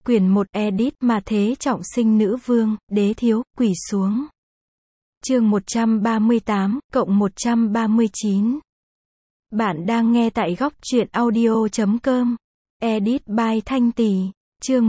Quyển 1 edit mà thế trọng sinh nữ vương, đế thiếu, quỳ xuống. Chương 138, cộng 139. Bạn đang nghe tại góc truyện audio.com. Edit by Thanh Tỷ. Chương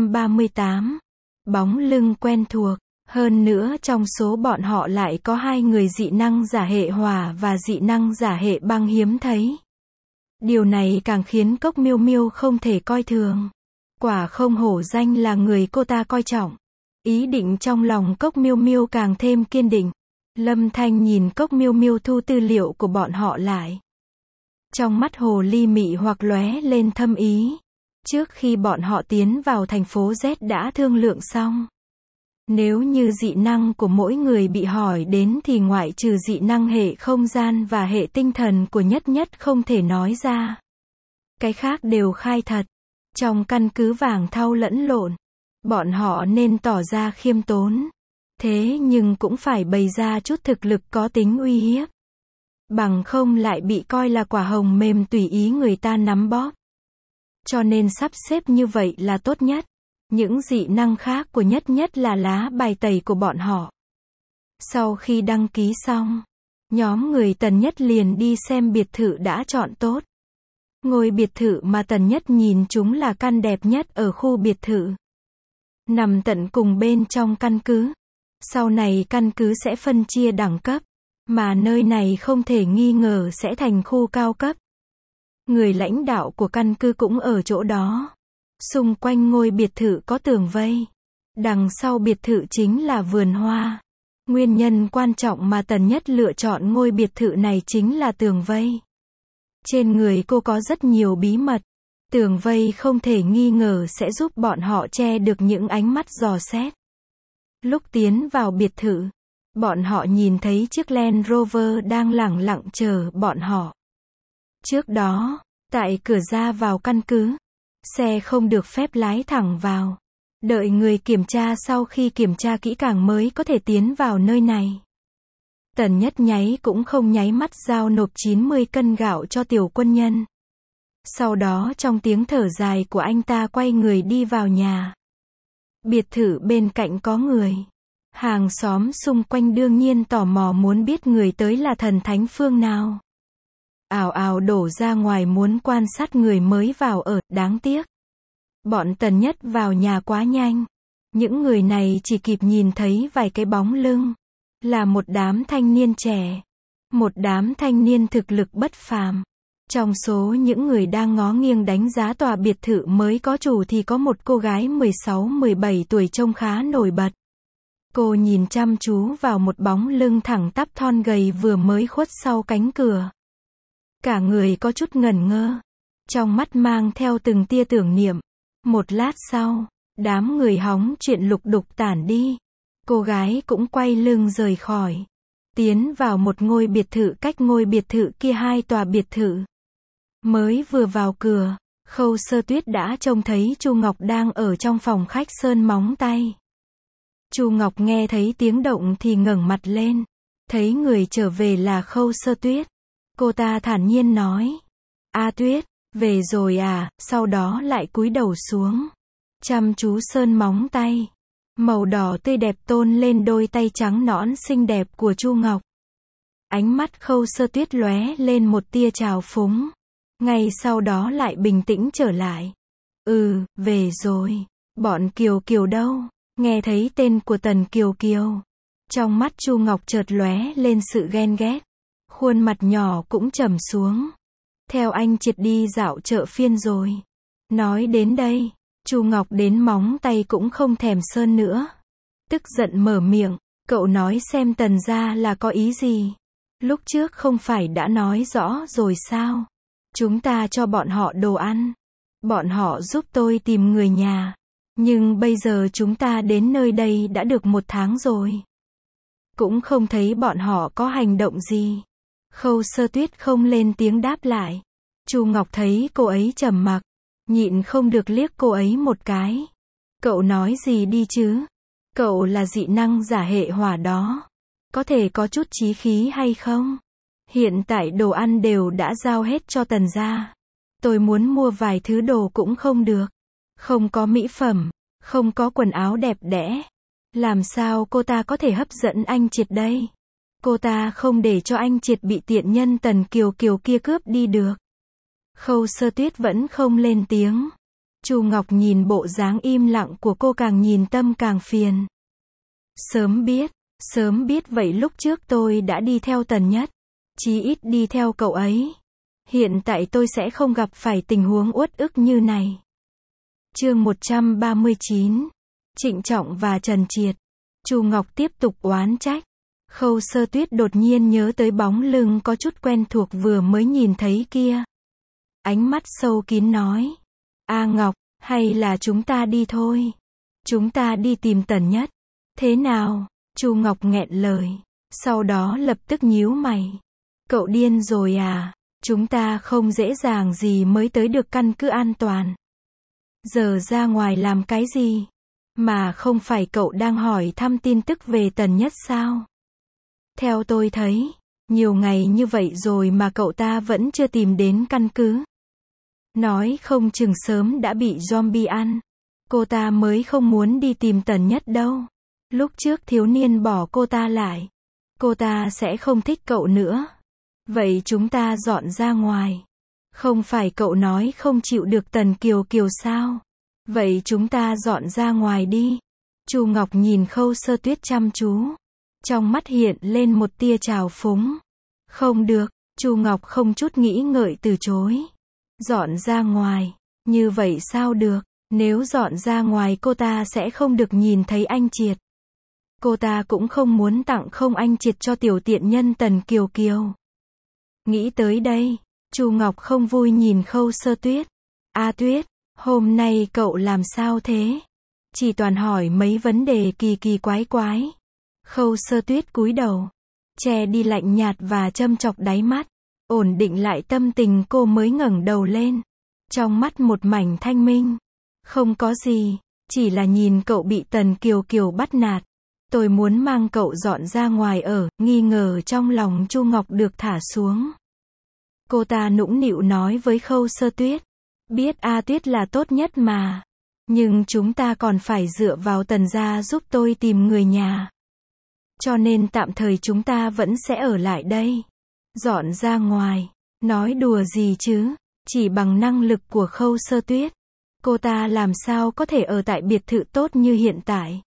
138. Bóng lưng quen thuộc. Hơn nữa trong số bọn họ lại có hai người dị năng giả hệ hỏa và dị năng giả hệ băng hiếm thấy. Điều này càng khiến Cốc Miêu Miêu không thể coi thường. Quả không hổ danh là người cô ta coi trọng. Ý định trong lòng Cốc Miêu Miêu càng thêm kiên định. Lâm Thanh nhìn Cốc Miêu Miêu thu tư liệu của bọn họ lại. Trong mắt hồ ly mị hoặc lóe lên thâm ý. Trước khi bọn họ tiến vào thành phố Z đã thương lượng xong. Nếu như dị năng của mỗi người bị hỏi đến thì ngoại trừ dị năng hệ không gian và hệ tinh thần của Nhất Nhất không thể nói ra. Cái khác đều khai thật. Trong căn cứ vàng thau lẫn lộn, bọn họ nên tỏ ra khiêm tốn. Thế nhưng cũng phải bày ra chút thực lực có tính uy hiếp. Bằng không lại bị coi là quả hồng mềm tùy ý người ta nắm bóp. Cho nên sắp xếp như vậy là tốt nhất. Những dị năng khác của Nhất Nhất là lá bài tẩy của bọn họ. Sau khi đăng ký xong, nhóm người Tần Nhất liền đi xem biệt thự đã chọn tốt. Ngôi biệt thự mà Tần Nhất nhìn chúng là căn đẹp nhất ở khu biệt thự. Nằm tận cùng bên trong căn cứ. Sau này căn cứ sẽ phân chia đẳng cấp, mà nơi này không thể nghi ngờ sẽ thành khu cao cấp. Người lãnh đạo của căn cứ cũng ở chỗ đó. Xung quanh ngôi biệt thự có tường vây. Đằng sau biệt thự chính là vườn hoa. Nguyên nhân quan trọng mà Tần Nhất lựa chọn ngôi biệt thự này chính là tường vây. Trên người cô có rất nhiều bí mật. Tường vây không thể nghi ngờ sẽ giúp bọn họ che được những ánh mắt dò xét. Lúc tiến vào biệt thự, bọn họ nhìn thấy chiếc Land Rover đang lẳng lặng chờ bọn họ. Trước đó, tại cửa ra vào căn cứ, xe không được phép lái thẳng vào. Đợi người kiểm tra sau khi kiểm tra kỹ càng mới có thể tiến vào nơi này. Tần Nhất nháy cũng không nháy mắt giao nộp 90 cân gạo cho tiểu quân nhân. Sau đó trong tiếng thở dài của anh ta quay người đi vào nhà. Biệt thự bên cạnh có người. Hàng xóm xung quanh đương nhiên tò mò muốn biết người tới là thần thánh phương nào. Ào ào đổ ra ngoài muốn quan sát người mới vào ở, đáng tiếc. Bọn Tần Nhất vào nhà quá nhanh. Những người này chỉ kịp nhìn thấy vài cái bóng lưng. Là một đám thanh niên trẻ. Một đám thanh niên thực lực bất phàm. Trong số những người đang ngó nghiêng đánh giá tòa biệt thự mới có chủ thì có một cô gái 16-17 tuổi trông khá nổi bật. Cô nhìn chăm chú vào một bóng lưng thẳng tắp thon gầy vừa mới khuất sau cánh cửa. Cả người có chút ngẩn ngơ. Trong mắt mang theo từng tia tưởng niệm. Một lát sau, đám người hóng chuyện lục đục tản đi. Cô gái cũng quay lưng rời khỏi. Tiến vào một ngôi biệt thự cách ngôi biệt thự kia 2 tòa biệt thự. Mới vừa vào cửa, Khâu Sơ Tuyết đã trông thấy Chu Ngọc đang ở trong phòng khách sơn móng tay. Chu Ngọc nghe thấy tiếng động thì ngẩng mặt lên. Thấy người trở về là Khâu Sơ Tuyết. Cô ta thản nhiên nói. A Tuyết, về rồi à, sau đó lại cúi đầu xuống. Chăm chú sơn móng tay. Màu đỏ tươi đẹp tôn lên đôi tay trắng nõn xinh đẹp của Chu Ngọc. Ánh mắt Khâu Sơ Tuyết lóe lên một tia trào phúng. Ngay sau đó lại bình tĩnh trở lại. Về rồi. Bọn Kiều Kiều đâu? Nghe thấy tên của Tần Kiều Kiều. Trong mắt Chu Ngọc chợt lóe lên sự ghen ghét. Khuôn mặt nhỏ cũng trầm xuống. Theo anh triệt đi dạo chợ phiên rồi. Nói đến đây, Chu Ngọc đến móng tay cũng không thèm sơn nữa. Tức giận mở miệng, cậu nói xem Tần gia là có ý gì? Lúc trước không phải đã nói rõ rồi sao? Chúng ta cho bọn họ đồ ăn. Bọn họ giúp tôi tìm người nhà. Nhưng bây giờ chúng ta đến nơi đây đã được 1 tháng rồi. Cũng không thấy bọn họ có hành động gì. Khâu Sơ Tuyết không lên tiếng đáp lại. Chu Ngọc thấy cô ấy trầm mặc, nhịn không được liếc cô ấy một cái. Cậu nói gì đi chứ? Cậu là dị năng giả hệ hỏa đó. Có thể có chút chí khí hay không? Hiện tại đồ ăn đều đã giao hết cho Tần gia. Tôi muốn mua vài thứ đồ cũng không được. Không có mỹ phẩm, không có quần áo đẹp đẽ. Làm sao cô ta có thể hấp dẫn anh Triệt đây? Cô ta không để cho anh Triệt bị tiện nhân Tần Kiều Kiều kia cướp đi được. Khâu Sơ Tuyết vẫn không lên tiếng. Chu Ngọc nhìn bộ dáng im lặng của cô càng nhìn tâm càng phiền. Sớm biết vậy lúc trước tôi đã đi theo Tần Nhất. Chí ít đi theo cậu ấy. Hiện tại tôi sẽ không gặp phải tình huống uất ức như này. Chương 139. Trịnh Trọng và Trần Triệt. Chu Ngọc tiếp tục oán trách. Khâu Sơ Tuyết đột nhiên nhớ tới bóng lưng có chút quen thuộc vừa mới nhìn thấy kia. Ánh mắt sâu kín nói. A Ngọc, hay là chúng ta đi thôi. Chúng ta đi tìm Tần Nhất. Thế nào? Chu Ngọc nghẹn lời. Sau đó lập tức nhíu mày. Cậu điên rồi à? Chúng ta không dễ dàng gì mới tới được căn cứ an toàn. Giờ ra ngoài làm cái gì? Mà không phải cậu đang hỏi thăm tin tức về Tần Nhất sao? Theo tôi thấy, nhiều ngày như vậy rồi mà cậu ta vẫn chưa tìm đến căn cứ. Nói không chừng sớm đã bị zombie ăn. Cô ta mới không muốn đi tìm Tần Nhất đâu. Lúc trước thiếu niên bỏ cô ta lại. Cô ta sẽ không thích cậu nữa. Vậy chúng ta dọn ra ngoài. Không phải cậu nói không chịu được Tần Kiều Kiều sao? Vậy chúng ta dọn ra ngoài đi. Chu Ngọc nhìn Khâu Sơ Tuyết chăm chú. Trong mắt hiện lên một tia trào phúng. Không được, Chu Ngọc không chút nghĩ ngợi từ chối. Dọn ra ngoài, như vậy sao được? Nếu dọn ra ngoài cô ta sẽ không được nhìn thấy anh Triệt. Cô ta cũng không muốn tặng không anh Triệt cho tiểu tiện nhân Tần Kiều Kiều. Nghĩ tới đây, Chu Ngọc không vui nhìn Khâu Sơ Tuyết. A Tuyết, hôm nay cậu làm sao thế? Chỉ toàn hỏi mấy vấn đề kỳ kỳ quái quái. Khâu Sơ Tuyết cúi đầu, che đi lạnh nhạt và châm chọc đáy mắt. Ổn định lại tâm tình cô mới ngẩng đầu lên. Trong mắt một mảnh thanh minh. Không có gì, chỉ là nhìn cậu bị Tần Kiều Kiều bắt nạt. Tôi muốn mang cậu dọn ra ngoài ở, nghi ngờ trong lòng Chu Ngọc được thả xuống. Cô ta nũng nịu nói với Khâu Sơ Tuyết. Biết A Tuyết là tốt nhất mà. Nhưng chúng ta còn phải dựa vào Tần gia giúp tôi tìm người nhà. Cho nên tạm thời chúng ta vẫn sẽ ở lại đây. Dọn ra ngoài. Nói đùa gì chứ? Chỉ bằng năng lực của Khâu Sơ Tuyết. Cô ta làm sao có thể ở tại biệt thự tốt như hiện tại.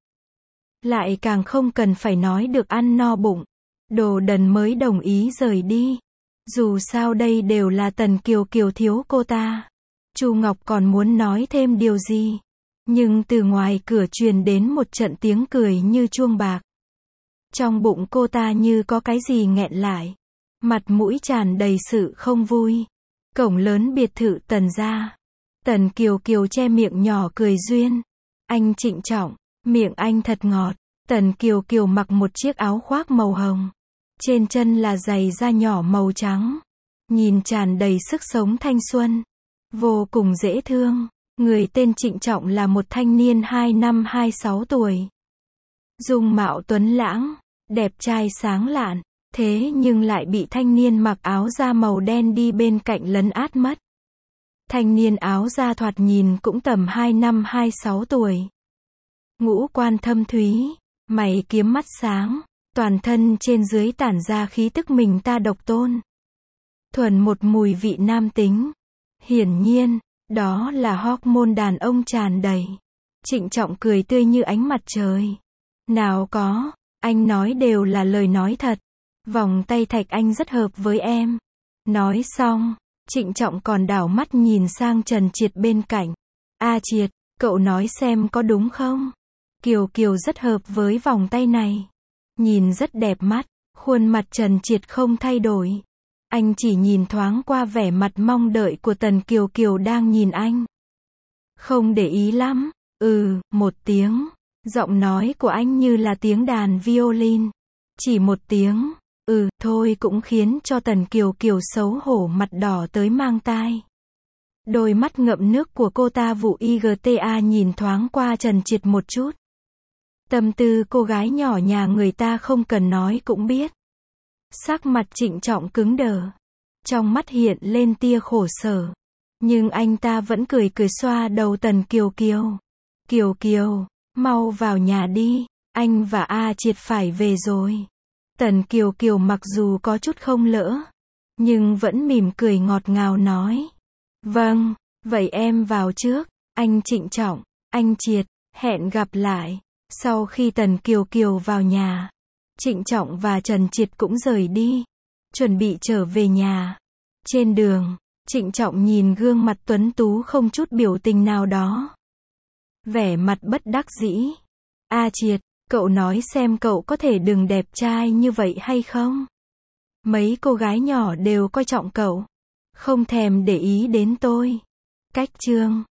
Lại càng không cần phải nói được ăn no bụng. Đồ đần mới đồng ý rời đi. Dù sao đây đều là Tần Kiều Kiều thiếu cô ta. Chu Ngọc còn muốn nói thêm điều gì. Nhưng từ ngoài cửa truyền đến một trận tiếng cười như chuông bạc. Trong bụng cô ta như có cái gì nghẹn lại. Mặt mũi tràn đầy sự không vui. Cổng lớn biệt thự Tần gia. Tần Kiều Kiều che miệng nhỏ cười duyên. Anh Trịnh Trọng, miệng anh thật ngọt. Tần Kiều Kiều mặc một chiếc áo khoác màu hồng. Trên chân là giày da nhỏ màu trắng. Nhìn tràn đầy sức sống thanh xuân. Vô cùng dễ thương. Người tên Trịnh Trọng là một thanh niên 25-26 tuổi. Dung mạo tuấn lãng, đẹp trai sáng lạn. Thế nhưng lại bị thanh niên mặc áo da màu đen đi bên cạnh lấn át mất. Thanh niên áo da thoạt nhìn cũng tầm 25-26 tuổi. Ngũ quan thâm thúy, mày kiếm mắt sáng, toàn thân trên dưới tản ra khí tức mình ta độc tôn. Thuần một mùi vị nam tính. Hiển nhiên, đó là hormone đàn ông tràn đầy. Trịnh Trọng cười tươi như ánh mặt trời. Nào có, anh nói đều là lời nói thật. Vòng tay thạch anh rất hợp với em. Nói xong, Trịnh Trọng còn đảo mắt nhìn sang Trần Triệt bên cạnh. A Triệt, cậu nói xem có đúng không? Kiều Kiều rất hợp với vòng tay này. Nhìn rất đẹp mắt, khuôn mặt Trần Triệt không thay đổi. Anh chỉ nhìn thoáng qua vẻ mặt mong đợi của Tần Kiều Kiều đang nhìn anh. Không để ý lắm, một tiếng. Giọng nói của anh như là tiếng đàn violin. Chỉ một tiếng, thôi cũng khiến cho Tần Kiều Kiều xấu hổ mặt đỏ tới mang tai. Đôi mắt ngậm nước của cô ta vụ IGTA nhìn thoáng qua Trần Triệt một chút. Tâm tư cô gái nhỏ nhà người ta không cần nói cũng biết. Sắc mặt Trịnh Trọng cứng đờ. Trong mắt hiện lên tia khổ sở. Nhưng anh ta vẫn cười cười xoa đầu Tần Kiều Kiều. Kiều Kiều, mau vào nhà đi, anh và A Triệt phải về rồi. Tần Kiều Kiều mặc dù có chút không lỡ, nhưng vẫn mỉm cười ngọt ngào nói. Vâng, vậy em vào trước, anh Trịnh Trọng, anh Triệt, hẹn gặp lại. Sau khi Tần Kiều Kiều vào nhà, Trịnh Trọng và Trần Triệt cũng rời đi, chuẩn bị trở về nhà. Trên đường, Trịnh Trọng nhìn gương mặt tuấn tú không chút biểu tình nào đó. Vẻ mặt bất đắc dĩ. A Triệt, cậu nói xem cậu có thể đừng đẹp trai như vậy hay không? Mấy cô gái nhỏ đều coi trọng cậu, không thèm để ý đến tôi. Cách chương